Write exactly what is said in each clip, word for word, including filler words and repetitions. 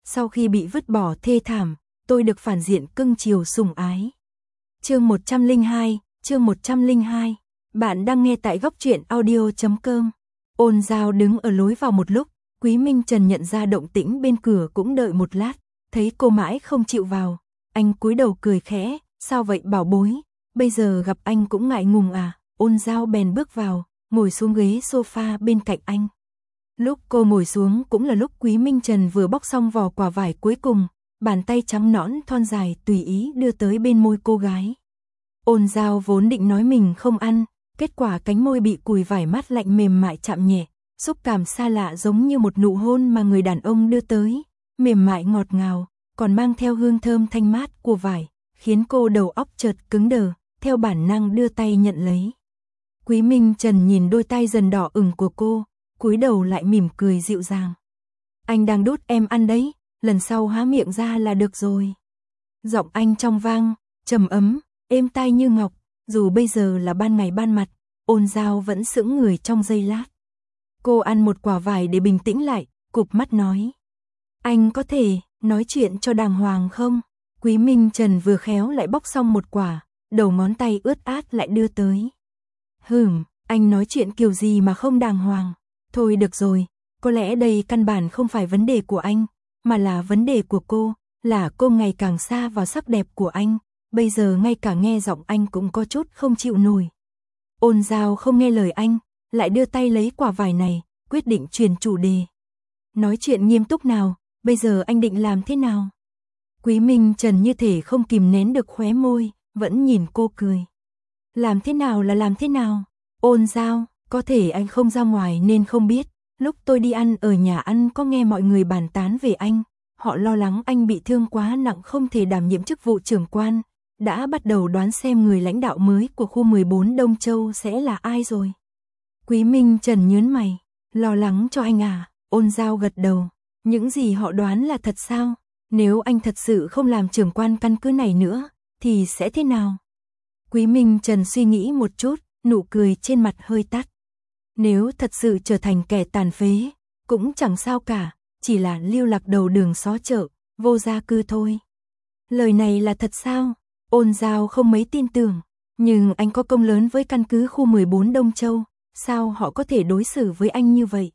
sau khi bị vứt bỏ thê thảm, tôi được phản diện cưng chiều sủng ái. Chương một trăm lẻ hai, chương một trăm lẻ hai. Bạn đang nghe tại góc truyện audio chấm com. Ôn Giao đứng ở lối vào một lúc, Quý Minh Trần nhận ra động tĩnh bên cửa cũng đợi một lát, thấy cô mãi không chịu vào, anh cúi đầu cười khẽ, sao vậy bảo bối, bây giờ gặp anh cũng ngại ngùng à? Ôn Giao bèn bước vào, ngồi xuống ghế sofa bên cạnh anh. Lúc cô ngồi xuống cũng là lúc Quý Minh Trần vừa bóc xong vỏ quả vải cuối cùng, bàn tay trắng nõn thon dài tùy ý đưa tới bên môi cô gái. Ôn Giao vốn định nói mình không ăn, kết quả cánh môi bị cùi vải mát lạnh mềm mại chạm nhẹ, xúc cảm xa lạ giống như một nụ hôn mà người đàn ông đưa tới, mềm mại ngọt ngào, còn mang theo hương thơm thanh mát của vải, khiến cô đầu óc chợt cứng đờ, theo bản năng đưa tay nhận lấy. Quý Minh Trần nhìn đôi tay dần đỏ ửng của cô, cúi đầu lại mỉm cười dịu dàng. Anh đang đút em ăn đấy, lần sau há miệng ra là được rồi. Giọng anh trong vang, trầm ấm, êm tai như ngọc, dù bây giờ là ban ngày ban mặt, Ôn Giao vẫn sững người trong giây lát. Cô ăn một quả vải để bình tĩnh lại, cụp mắt nói. Anh có thể nói chuyện cho đàng hoàng không? Quý Minh Trần vừa khéo lại bóc xong một quả, đầu ngón tay ướt át lại đưa tới. Hừm, anh nói chuyện kiểu gì mà không đàng hoàng? Thôi được rồi, có lẽ đây căn bản không phải vấn đề của anh, mà là vấn đề của cô, là cô ngày càng xa vào sắc đẹp của anh, bây giờ ngay cả nghe giọng anh cũng có chút không chịu nổi. Ôn Giao không nghe lời anh, lại đưa tay lấy quả vải này, quyết định chuyển chủ đề. Nói chuyện nghiêm túc nào, bây giờ anh định làm thế nào? Quý Minh Trần như thể không kìm nén được khóe môi, vẫn nhìn cô cười. Làm thế nào là làm thế nào? Ôn Giao, có thể anh không ra ngoài nên không biết, lúc tôi đi ăn ở nhà ăn có nghe mọi người bàn tán về anh, họ lo lắng anh bị thương quá nặng không thể đảm nhiệm chức vụ trưởng quan, đã bắt đầu đoán xem người lãnh đạo mới của khu mười bốn Đông Châu sẽ là ai rồi. Quý Minh Trần nhớn mày, lo lắng cho anh à? Ôn Giao gật đầu, những gì họ đoán là thật sao? Nếu anh thật sự không làm trưởng quan căn cứ này nữa, thì sẽ thế nào? Quý Minh Trần suy nghĩ một chút, nụ cười trên mặt hơi tắt. Nếu thật sự trở thành kẻ tàn phế, cũng chẳng sao cả, chỉ là lưu lạc đầu đường xó chợ, vô gia cư thôi. Lời này là thật sao? Ôn Giao không mấy tin tưởng, nhưng anh có công lớn với căn cứ khu mười bốn Đông Châu, sao họ có thể đối xử với anh như vậy?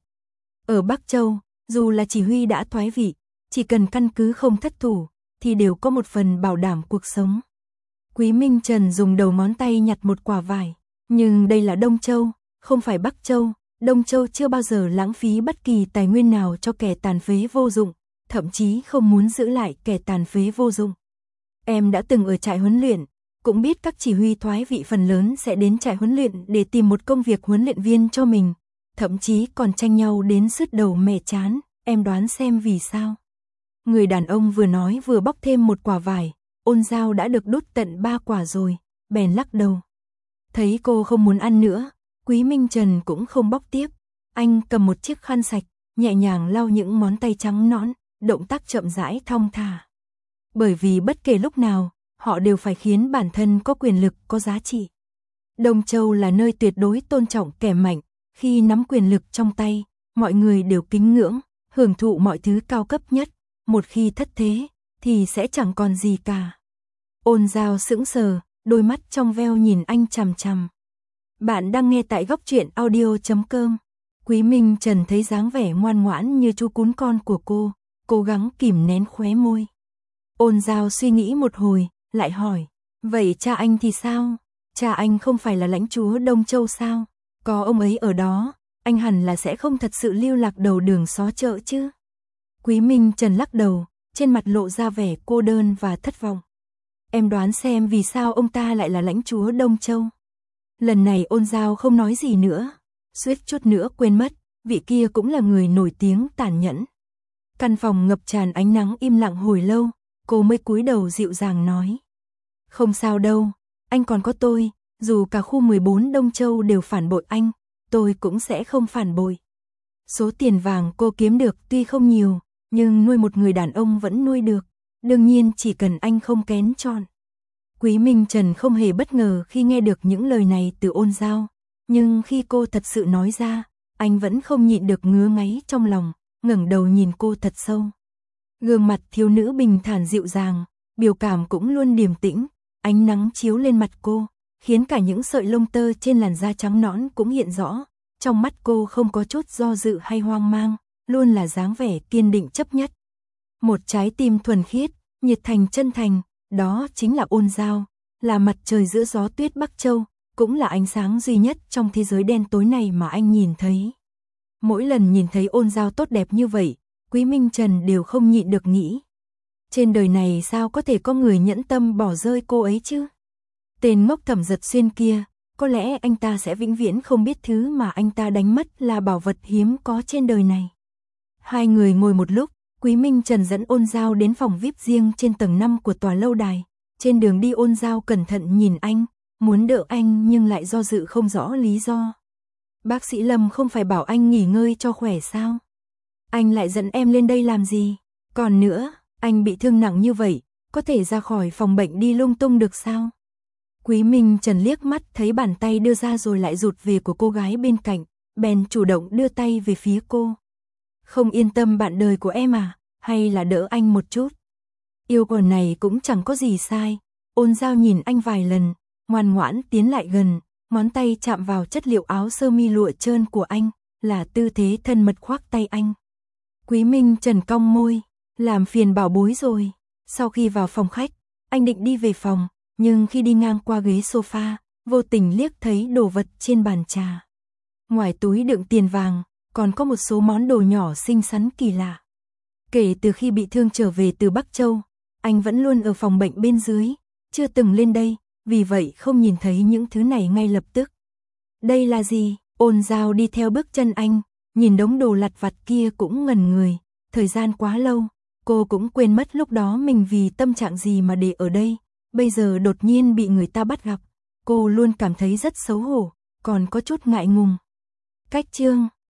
Ở Bắc Châu, dù là chỉ huy đã thoái vị, chỉ cần căn cứ không thất thủ, thì đều có một phần bảo đảm cuộc sống. Quý Minh Trần dùng đầu ngón tay nhặt một quả vải, nhưng đây là Đông Châu, không phải Bắc Châu. Đông Châu chưa bao giờ lãng phí bất kỳ tài nguyên nào cho kẻ tàn phế vô dụng, thậm chí không muốn giữ lại kẻ tàn phế vô dụng. Em đã từng ở trại huấn luyện, cũng biết các chỉ huy thoái vị phần lớn sẽ đến trại huấn luyện để tìm một công việc huấn luyện viên cho mình, thậm chí còn tranh nhau đến sứt đầu mẻ chán, em đoán xem vì sao? Người đàn ông vừa nói vừa bóc thêm một quả vải, Ôn Giao đã được đút tận ba quả rồi, bèn lắc đầu. Thấy cô không muốn ăn nữa, Quý Minh Trần cũng không bóc tiếp, anh cầm một chiếc khăn sạch, nhẹ nhàng lau những ngón tay trắng nõn, động tác chậm rãi thong thả. Bởi vì bất kể lúc nào, họ đều phải khiến bản thân có quyền lực, có giá trị. Đông Châu là nơi tuyệt đối tôn trọng kẻ mạnh, khi nắm quyền lực trong tay, mọi người đều kính ngưỡng, hưởng thụ mọi thứ cao cấp nhất, một khi thất thế, thì sẽ chẳng còn gì cả. Ôn Giao sững sờ, đôi mắt trong veo nhìn anh chằm chằm. Bạn đang nghe tại góc truyện audio chấm com. Quý Minh Trần thấy dáng vẻ ngoan ngoãn như chú cún con của cô, cố gắng kìm nén khóe môi. Ôn Giao suy nghĩ một hồi, lại hỏi, vậy cha anh thì sao? Cha anh không phải là lãnh chúa Đông Châu sao? Có ông ấy ở đó, anh hẳn là sẽ không thật sự lưu lạc đầu đường xó chợ chứ? Quý Minh Trần lắc đầu, trên mặt lộ ra vẻ cô đơn và thất vọng. Em đoán xem vì sao ông ta lại là lãnh chúa Đông Châu. Lần này Ôn Giao không nói gì nữa, suýt chút nữa quên mất, vị kia cũng là người nổi tiếng tàn nhẫn. Căn phòng ngập tràn ánh nắng im lặng hồi lâu, cô mới cúi đầu dịu dàng nói. Không sao đâu, anh còn có tôi, dù cả khu mười bốn Đông Châu đều phản bội anh, tôi cũng sẽ không phản bội. Số tiền vàng cô kiếm được tuy không nhiều, nhưng nuôi một người đàn ông vẫn nuôi được, đương nhiên chỉ cần anh không kén chọn. Quý Minh Trần không hề bất ngờ khi nghe được những lời này từ Ôn Giao, nhưng khi cô thật sự nói ra, anh vẫn không nhịn được ngứa ngáy trong lòng, ngẩng đầu nhìn cô thật sâu. Gương mặt thiếu nữ bình thản dịu dàng, biểu cảm cũng luôn điềm tĩnh, ánh nắng chiếu lên mặt cô, khiến cả những sợi lông tơ trên làn da trắng nõn cũng hiện rõ. Trong mắt cô không có chút do dự hay hoang mang, luôn là dáng vẻ kiên định chấp nhất. Một trái tim thuần khiết, nhiệt thành chân thành, đó chính là Ôn Giao, là mặt trời giữa gió tuyết Bắc Châu, cũng là ánh sáng duy nhất trong thế giới đen tối này mà anh nhìn thấy. Mỗi lần nhìn thấy Ôn Giao tốt đẹp như vậy, Quý Minh Trần đều không nhịn được nghĩ. Trên đời này sao có thể có người nhẫn tâm bỏ rơi cô ấy chứ? Tên ngốc Thẩm Giật Xuyên kia, có lẽ anh ta sẽ vĩnh viễn không biết thứ mà anh ta đánh mất là bảo vật hiếm có trên đời này. Hai người ngồi một lúc, Quý Minh Trần dẫn Ôn Giao đến phòng vi ai pi riêng trên tầng năm của tòa lâu đài. Trên đường đi Ôn Giao cẩn thận nhìn anh, muốn đỡ anh nhưng lại do dự không rõ lý do. Bác sĩ Lâm không phải bảo anh nghỉ ngơi cho khỏe sao? Anh lại dẫn em lên đây làm gì? Còn nữa, anh bị thương nặng như vậy, có thể ra khỏi phòng bệnh đi lung tung được sao? Quý Minh Trần liếc mắt thấy bàn tay đưa ra rồi lại rụt về của cô gái bên cạnh, bèn chủ động đưa tay về phía cô. Không yên tâm bạn đời của em à, hay là đỡ anh một chút? Yêu cầu này cũng chẳng có gì sai. Ôn Giao nhìn anh vài lần, ngoan ngoãn tiến lại gần, ngón tay chạm vào chất liệu áo sơ mi lụa trơn của anh, là tư thế thân mật khoác tay anh. Quý Minh Trần cong môi, làm phiền bảo bối rồi. Sau khi vào phòng khách, anh định đi về phòng, nhưng khi đi ngang qua ghế sofa, vô tình liếc thấy đồ vật trên bàn trà. Ngoài túi đựng tiền vàng, còn có một số món đồ nhỏ xinh xắn kỳ lạ. Kể từ khi bị thương trở về từ Bắc Châu, anh vẫn luôn ở phòng bệnh bên dưới, chưa từng lên đây, vì vậy không nhìn thấy những thứ này ngay lập tức. Đây là gì? Ôn Giao đi theo bước chân anh, nhìn đống đồ lặt vặt kia cũng ngẩn người, thời gian quá lâu, cô cũng quên mất lúc đó mình vì tâm trạng gì mà để ở đây, bây giờ đột nhiên bị người ta bắt gặp, cô luôn cảm thấy rất xấu hổ, còn có chút ngại ngùng. Cách chương